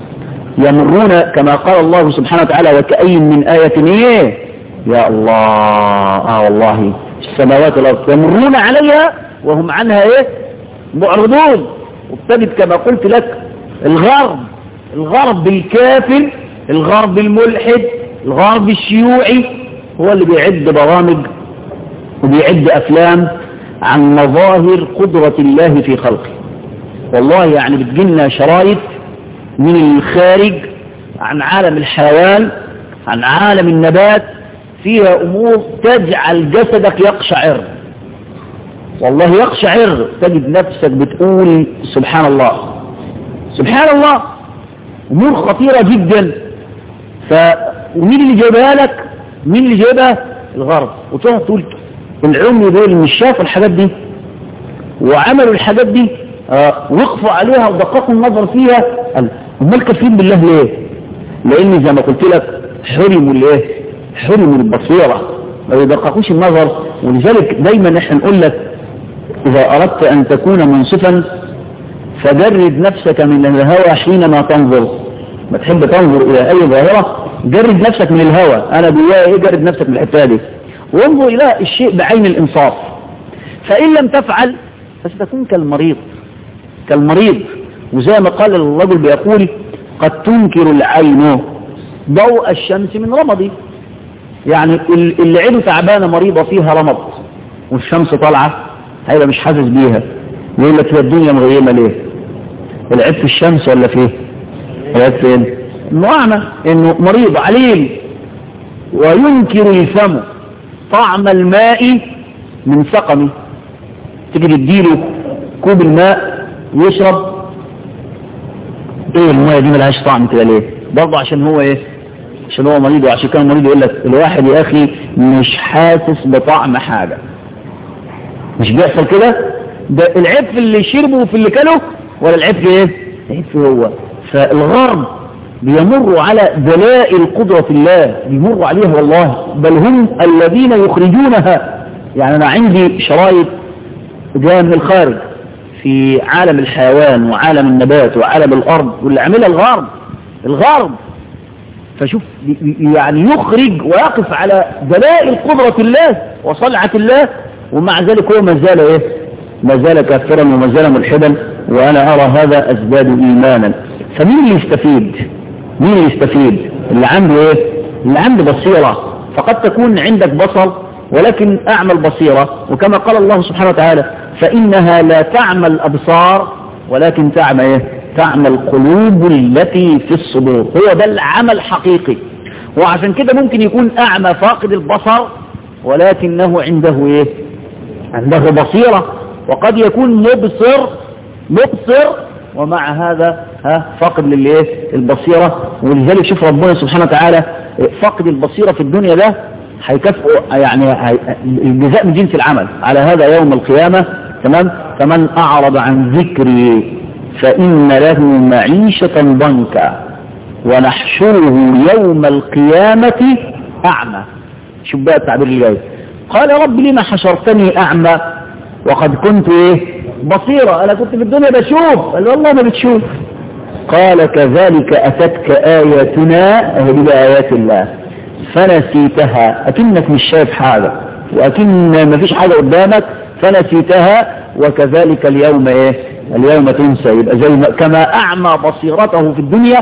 يمرون كما قال الله سبحانه وتعالى وكأي من آية إيه يا الله آه والله السماوات والأرض يمرون عليها وهم عنها إيه معرضون. وابتدت كما قلت لك الغرب الغرب الكافر، الغرب الملحد، الغرب الشيوعي هو اللي بيعد برامج وبيعد أفلام عن مظاهر قدرة الله في خلقه. والله يعني بتجيلنا شرايط من الخارج عن عالم الحيوان، عن عالم النبات، فيها أمور تجعل جسدك يقشعر، والله يقشعر، تجد نفسك بتقول سبحان الله سبحان الله. أمور خطيرة جدا. ف ومين اللي جايبها لك؟ مين اللي جايبها؟ الغرب. وتقعد تقول العمي دول مش شافوا الحاجات دي وعملوا الحاجات دي آه وقفوا عليها ودققوا النظر فيها. امال كافرين بالله ليه؟ لان زي ما قلت لك حرموا الايه؟ حرموا البصيره، ما يدققوش النظر. ولذلك دايما احنا نقول لك اذا اردت ان تكون منصفا فجرد نفسك من الهوى حينما تنظر. ما تحب تنظر الى اي ظاهره جرد نفسك من الهوى. انا بيها ايه؟ جرد نفسك من الحته دي وانظر الى الشيء بعين الانصاف. فان لم تفعل فستكون كالمريض كالمريض وزي ما قال الرجل بيقول قد تنكر العين ضوء الشمس من رمضي. يعني اللي عينه تعبانه مريضه فيها رمض والشمس طالعه هيبقى مش حاسس بيها، يقول لك هي الدنيا مغيمه ليه؟ العيب في الشمس ولا فيه؟ العيب فين؟ انه اعمى، انه مريض عليل. وينكر الفم طعم الماء من سقمه. تيجي تديله كوب الماء يشرب، ايه الماء دي ملهاش طعم كده ليه؟ برضه عشان هو ايه؟ عشان هو مريض. وعشان كان مريض يقول لك الواحد يا اخي مش حاسس بطعم حاجه. مش بيحصل كده؟ ده العيب في اللي شربه وفي اللي كله ولا العيب في ايه؟ العيب في هو. فالغرب بيمروا على دلائل قدرة الله، بيمروا عليها والله، بل هم الذين يخرجونها. يعني انا عندي شرايط جايه من الخارج في عالم الحيوان وعالم النبات وعالم الارض واللي عملها الغرب الغرب فشوف يعني يخرج ويقف على دلائل قدرة الله وصنعة الله، ومع ذلك هو ما زال ايه؟ ما زال كافرا وما زال ملحدا. وانا ارى هذا ازداد ايمانا. فمين اللي يستفيد؟ مين اللي يستفيد؟ اللي عنده ايه؟ اللي عنده بصيرة. فقد تكون عندك بصر ولكن اعمى البصيرة، وكما قال الله سبحانه وتعالى فانها لا تعمى الابصار ولكن تعمى ايه؟ تعمى القلوب التي في الصدور. هو ده العمى الحقيقي. وعشان كده ممكن يكون اعمى فاقد البصر ولكنه عنده ايه؟ عنده بصيرة. وقد يكون مبصر مبصر ومع هذا ها فاقد للايه؟ البصيرة. ولذلك شوف ربنا سبحانه وتعالى فاقد البصيرة في الدنيا ده هيكافئه، يعني الجزاء من جنس العمل على هذا يوم القيامة. تمام؟ فمن أعرض عن ذكري فإن له معيشة ضنكا ونحشره يوم القيامة أعمى. شوف بقى التعبير اللي جاي. قال يا رب لما حشرتني أعمى وقد كنت إيه؟ بصيرة. أنا كنت في الدنيا بشوف. قال والله ما بتشوف. قال كذلك أتتك آياتنا، أهي دي آيات الله فنسيتها. أكنك مش شايف حاجة وأكن ما فيش حاجة قدامك فنسيتها وكذلك اليوم إيه؟ اليوم تنسى. يبقى زي ما كما أعمى بصيرته في الدنيا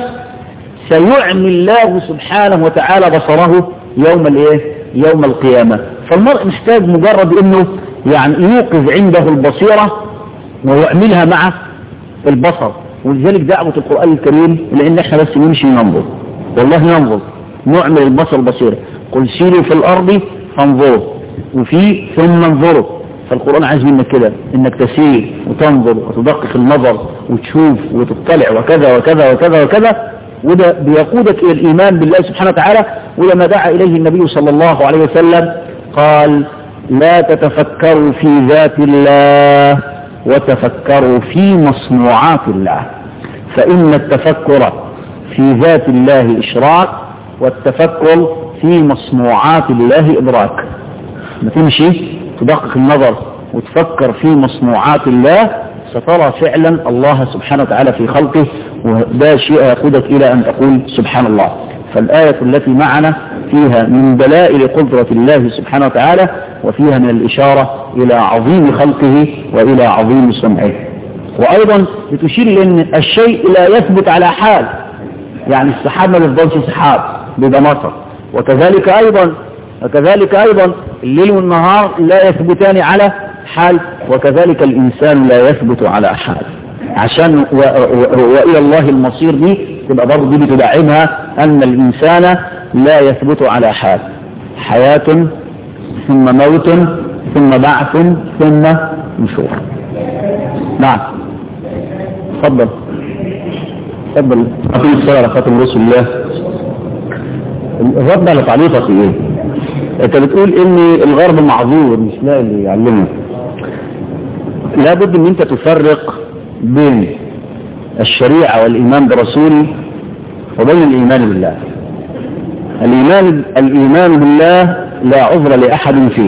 سيعمي الله سبحانه وتعالى بصره يوم الإيه؟ يوم القيامة. فالمرء محتاج مجرد إنه يعني يوقظ عنده البصيرة ويعملها مع البصر. ولذلك دعوة القرآن الكريم لأن احنا بس نمشي ننظر، والله ننظر نعمل البصر بصيرة. قل سيروا في الأرض فانظروا وفي ثم انظروا. فالقرآن عايز منك كده انك تسير وتنظر وتدقق النظر وتشوف وتطلع وكذا وكذا وكذا وكذا وده بيقودك إلى الإيمان بالله سبحانه وتعالى. ولما دعا إليه النبي صلى الله عليه وسلم قال لا تتفكروا في ذات الله وتفكروا في مصنوعات الله، فإن التفكر في ذات الله إشراك والتفكر في مصنوعات الله إدراك. ما تمشي تدقق النظر وتفكر في مصنوعات الله سترى فعلا الله سبحانه وتعالى في خلقه، وده شيء يقودك إلى أن تقول سبحان الله. فالآية التي معنا فيها من دلائل قدرة الله سبحانه وتعالى، وفيها من الإشارة إلى عظيم خلقه وإلى عظيم صنعه. وأيضا بتشير لأن الشيء لا يثبت على حال، يعني السحاب ما يفضلش سحاب بيبقى مطر، وكذلك أيضا وكذلك أيضا الليل والنهار لا يثبتان على حال، وكذلك الإنسان لا يثبت على حال. عشان و... و... وإلى الله المصير دي تبقى برضه دي بتدعمها أن الإنسان لا يثبت على حال، حياة ثم موت ثم بعث ثم نشور. نعم تفضل تفضل. أقول الصلاة على خاتم رسول الله. الرد على تعليقك ايه؟ انت بتقول ان الغرب معذور مش لاقي اللي يعلمه. لابد ان انت تفرق بين الشريعة والإيمان برسوله وبين الإيمان بالله. الإيمان الإيمان بالله لا عذر لأحد فيه،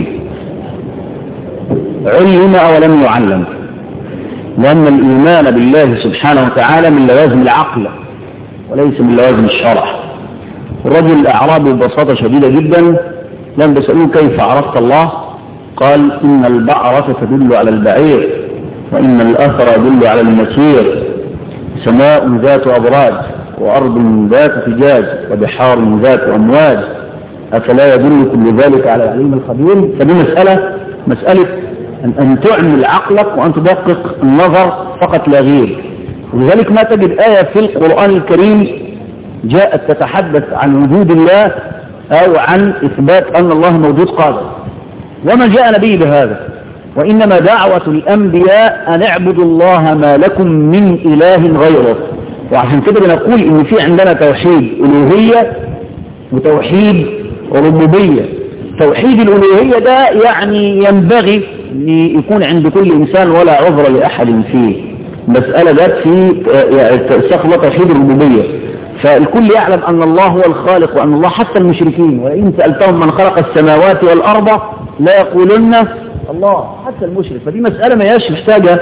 علم أو لم يعلم، لأن الإيمان بالله سبحانه وتعالى من لوازم العقل وليس من لوازم الشرع. الرجل الأعرابي ببساطة شديدة جدا لم بسألوه كيف عرفت الله؟ قال إن البعرة تدل على البعير، وإن الأثر يدل على المسير، سماء ذات أبراج وأرض ذات فجاج وبحار ذات أمواج، أفلا يدل كل ذلك على العلم الخبير؟ فدي مسألة مسألة أن, أن تعمل عقلك وأن تدقق النظر فقط لا غير. ولذلك ما تجد آية في القرآن الكريم جاءت تتحدث عن وجود الله أو عن إثبات أن الله موجود قادر، وما جاء نبي بهذا. وإنما دعوة الأنبياء أن اعبدوا الله ما لكم من إله غيره. وعشان كده بنقول إن في عندنا توحيد ألوهية وتوحيد ربوبية. توحيد الألوهية ده يعني ينبغي أن يكون عند كل إنسان ولا عذر لأحد فيه. مسألة جت في استغفر الله توحيد الربوبية، فالكل يعلم أن الله هو الخالق وأن الله حتى المشركين وإن سألتهم من خلق السماوات والأرض لا يقولون الله حتى المشرك. فدي مسألة ما هياش محتاجة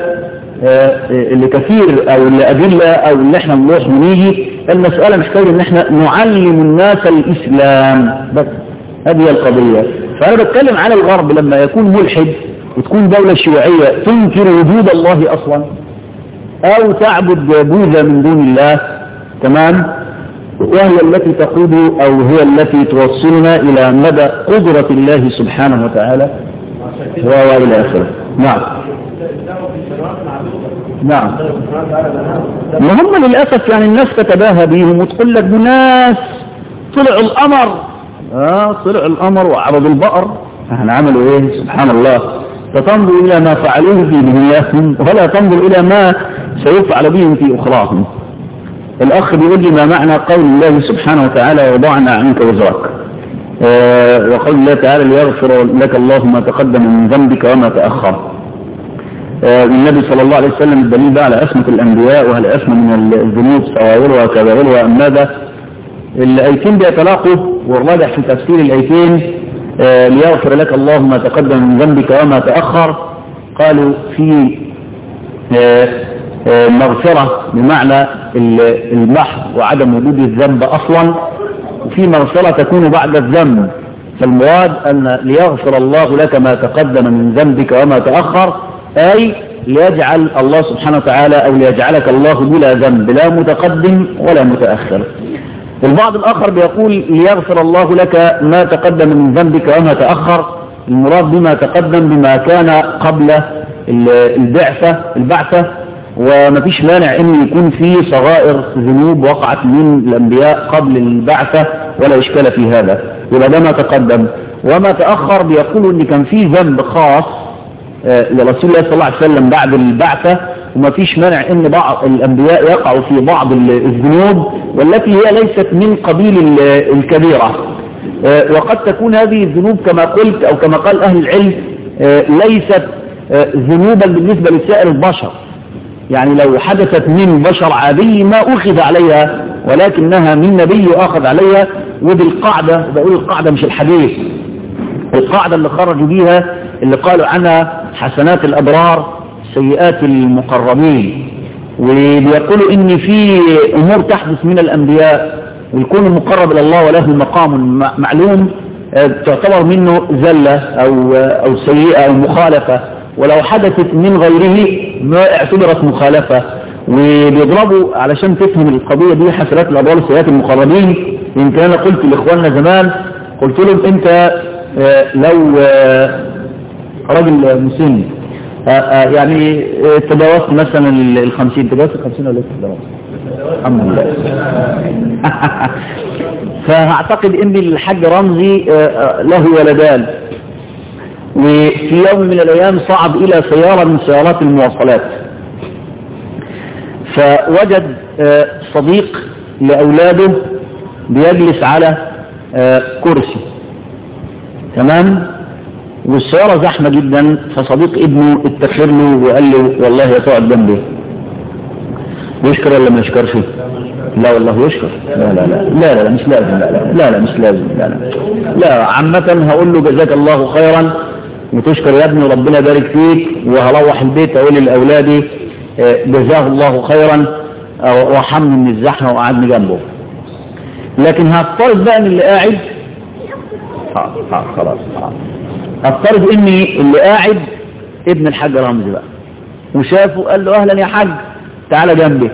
لكثير أو لأدلة أو اللي احنا نروح ونيجي. المسألة محتاجة ان احنا نعلم الناس الإسلام بس، هذه القضية. فأنا بتكلم على الغرب لما يكون ملحد وتكون دولة شيوعية تنكر وجود الله أصلا أو تعبد بوذا من دون الله، تمام، وهي التي تقود أو هي التي توصلنا إلى مدى قدرة الله سبحانه وتعالى وإلى آخره. نعم نعم. ما هم للأسف يعني الناس تتباهى بيهم وتقول لك بناس طلعوا القمر، اه طلعوا القمر وعبدوا البقر، احنا عملوا ايه؟ سبحان الله. فتنظر إلى ما فعلوه في دنياهم ولا تنظر إلى ما سيفعل بهم في أخراهم. الأخ بيقول لي ما معنى قول الله سبحانه وتعالى وضعنا عنك وزرك، آه وقول الله تعالى ليغفر لك الله ما تقدم من ذنبك وما تأخر. آه النبي صلى الله عليه وسلم الدليل بقى على عصمة الأنبياء وهل عصمة من الذنوب صغائرها وكبائرها أم ماذا؟ الآيتين بيتلاقوا، والراجح في تفسير الآيتين آه ليغفر لك الله ما تقدم من ذنبك وما تأخر. قالوا في آه آه مغفرة بمعنى المحض وعدم وجود الذنب أصلا، وفي مغفرة تكون بعد الذنب. فالمراد أن ليغفر الله لك ما تقدم من ذنبك وما تأخر، أي ليجعل الله سبحانه وتعالى أو ليجعلك الله بلا ذنب لا متقدم ولا متأخر. البعض الآخر بيقول ليغفر الله لك ما تقدم من ذنبك وما تأخر، المراد بما تقدم بما كان قبل البعثة البعثة وما فيش مانع ان يكون في صغائر ذنوب وقعت من الانبياء قبل البعثة ولا اشكال في هذا، يبقى ده ما تقدم. وما تأخر بيقولوا ان كان في ذنب خاص لرسول الله صلى الله عليه وسلم بعد البعثة وما فيش مانع ان بعض الانبياء يقعوا في بعض الذنوب والتي هي ليست من قبيل الكبيرة، وقد تكون هذه الذنوب كما قلت او كما قال اهل العلم ليست ذنوبا بالنسبة لسائر البشر، يعني لو حدثت من بشر عادي ما أخذ عليها، ولكنها من نبي أخذ عليها. ودي القاعدة، بقول القاعدة مش الحديث، القاعدة اللي خرجوا بيها اللي قالوا عنها حسنات الأبرار سيئات المقربين، وبيقولوا إن في أمور تحدث من الأنبياء ويكون مقرب إلى الله وله مقام معلوم تعتبر منه زلة أو, أو سيئة أو مخالفة، ولو حدثت من غيره ما اعتبرت مخالفة. وبيضربوا علشان تفهم القضية دي حسنات الأبرار سيئات المقربين. يمكن أنا قلت لإخواننا زمان، قلت لهم أنت لو راجل مسن يعني تجاوزت مثلا الخمسين، تجاوزت الخمسين ولا تجاوزت؟ الحمد لله. فأعتقد إن الحاج رمزي له ولدان، وفي يوم من الأيام صعد إلى سيارة من سيارات المواصلات، فوجد صديق لأولاده بيجلس على كرسي، تمام، والسيارة زحمة جدا، فصديق ابنه اتخر له وقال له والله يا تقعد جنبي. يشكر ولا ما يشكرش؟ لا والله يشكر. لا لا لا لا لا مش لازم، لا لا لا, لا مش لازم، لا لا لا عامة هقول له جزاك الله خيرا وتشكر يا ابني وربنا يبارك فيك، وهروح البيت اقول لاولادي جزاه الله خيرا وحمني من الزحمه وقعدني جنبه. لكن هفترض بقى ان اللي قاعد اه اه خلاص اه هفترض اني اللي قاعد ابن الحاج رمزي بقى وشافه قال له اهلا يا حاج تعالى جنبي،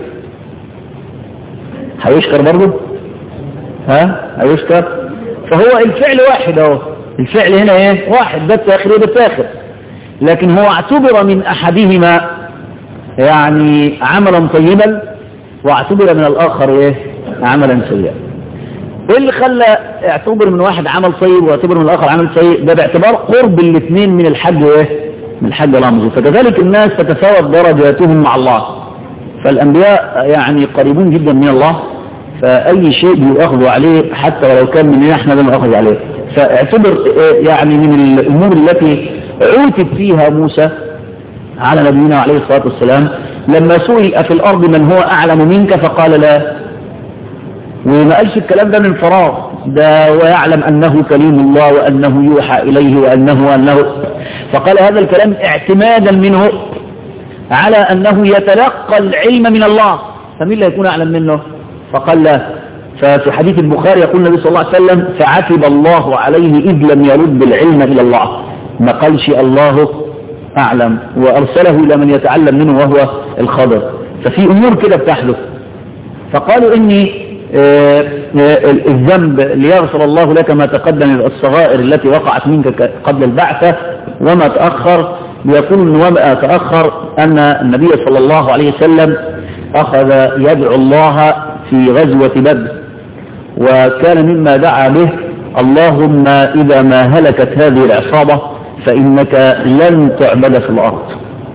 هيشكر برضه؟ ها هيشكر؟ فهو الفعل واحد اهو، الفعل هنا ايه واحد، ده التاخير وده التاخر، لكن هو اعتبر من احدهما يعني عملا طيبا واعتبر من الاخر ايه عملا سيئا. ايه اللي خلى اعتبر من واحد عمل طيب واعتبر من الاخر عمل سيء؟ ده باعتبار قرب الاثنين من الحج ايه من الحج رمزي. فكذلك الناس تتفاوت درجاتهم مع الله، فالانبياء يعني قريبون جدا من الله، فاي شيء بيأخذوا عليه حتى ولو كان مننا احنا لم نأخذ عليه. فاعتبر يعني من الامور التي عوتب فيها موسى على نبينا عليه الصلاة والسلام لما سئل أفي الأرض من هو أعلم منك فقال لا، وما قالش الكلام ده من فراغ، ده ويعلم أنه كليم الله وأنه يوحى إليه وأنه وأنه فقال هذا الكلام اعتمادا منه على أنه يتلقى العلم من الله، فمين اللي يكون أعلم منه؟ فقال لا. ففي حديث البخاري يقول النبي صلى الله عليه وسلم فعتب الله عليه إذ لم يرد العلم إلى الله، ما قالش الله أعلم، وأرسله إلى من يتعلم منه وهو الخضر. ففي أمور كده بتحدث، فقالوا إني الذنب ليغفر الله لك ما تقدم من الصغائر التي وقعت منك قبل البعثة وما تأخر. بيقول وما تأخر أن النبي صلى الله عليه وسلم أخذ يدعو الله في غزوة بدر، وكان مما دعا به اللهم إذا ما هلكت هذه العصابة فإنك لن تعبد في الأرض.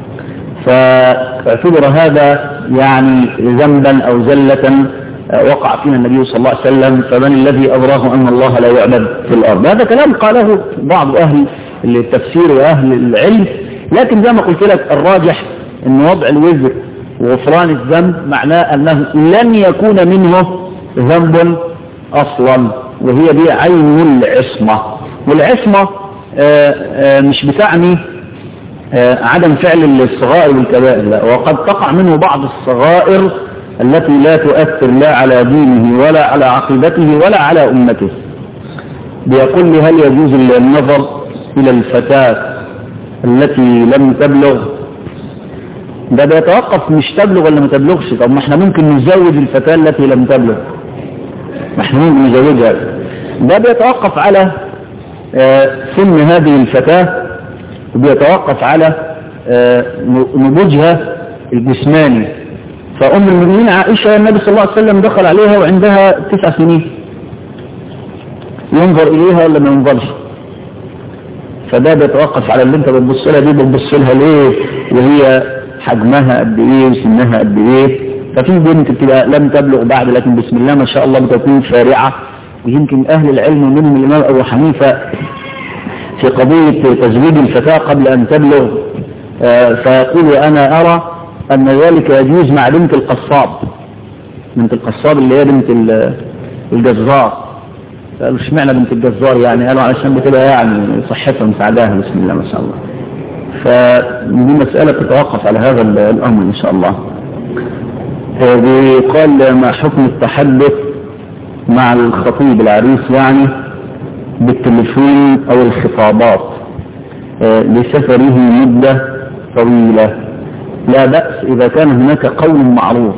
فاعتبر هذا يعني ذنبا أو زلة وقع فينا النبي صلى الله عليه وسلم، فمن الذي أدراه أن الله لا يعبد في الأرض؟ هذا كلام قاله بعض أهل التفسير وأهل العلم، لكن زي ما قلت لك الراجح أن وضع الوزر وغفران الذنب معناه أنه لن يكون منه ذنب أصلا، وهي دي عين العصمة. والعصمة آآ آآ مش بتعني عدم فعل الصغائر والكبائر، لا، وقد تقع منه بعض الصغائر التي لا تؤثر لا على دينه ولا على عقيدته ولا على أمته. بيقول لي هل يجوز النظر إلى الفتاة التي لم تبلغ؟ ده بيتوقف مش تبلغ ولا ما تبلغش. طب ما احنا ممكن نزوج الفتاة التي لم تبلغ، ما احنا ممكن نزوجها. ده بيتوقف على سن هذه الفتاة، وبيتوقف على نضوجها الجسماني. فأم المؤمنين عائشة النبي صلى الله عليه وسلم دخل عليها وعندها تسع سنين، ينظر إليها ولا ما ينظرش؟ فده بيتوقف على اللي انت بتبص لها دي، بتبص لها ليه وهي حجمها قد ايه وسنها قد ايه. ففي بنت بتبقى لم تبلغ بعد لكن بسم الله ما شاء الله بتكون فارعة. ويمكن أهل العلم منهم الإمام أبو حنيفة في قضية تزويج الفتاة قبل أن تبلغ فيقول أنا أرى أن ذلك يجوز مع بنت القصاب، بنت القصاب اللي هي بنت الجزار. قالوا اشمعنى بنت الجزار؟ يعني قالوا علشان بتبقى يعني صحتها مساعداها بسم الله ما شاء الله. فدي مسألة تتوقف على هذا الأمر إن شاء الله. وقال ما حكم التحدث مع الخطيب العريس يعني بالتليفون أو الخطابات لسفره مدة طويلة؟ لا بأس إذا كان هناك قول معروف،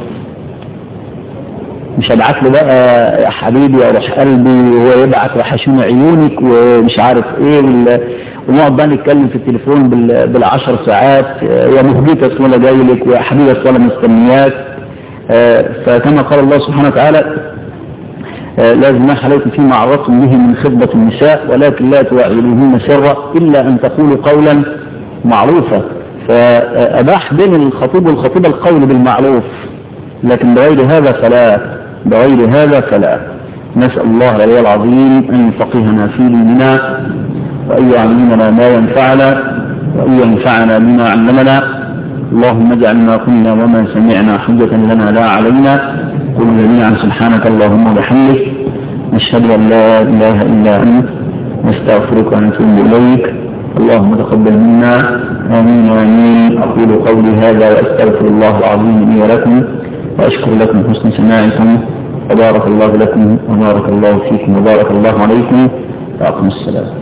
مش هبعت له بقى يا حبيبي يا روح قلبي وهو يبعت وحشون عيونك ومش عارف ايه ونقعد بقى نتكلم في التليفون بالعشر ساعات يا مهديتك ولا جاي لك ويا حبيبك ولا مستنياك. فكما قال الله سبحانه وتعالى لا جناح عليكم فيما عرضتم به من خطبة النساء ولكن لا توعدوهن سرا إلا أن تقولوا قولا معروفا. فأباح بين الخطيب والخطيبة القول بالمعروف، لكن بغير هذا فلا بغير هذا فلا. نسأل الله العلي العظيم أن يفقهنا في ديننا وأن يعلمنا ما ينفعنا وأن ينفعنا بما علمنا. اللهم اجعل ما كنا وما سمعنا حجة لنا لا علينا. قل جميعا سبحانك اللهم وبحمدك نشهد أن لا إله إلا أنت نستغفرك ونتوب إليك. اللهم تقبل منا آمين آمين. أقول قولي هذا وأستغفر الله العظيم لي ولكم وأشكر لكم حسن سماعكم وبارك الله لكم وبارك الله فيكم وبارك الله عليكم وأقم السلام.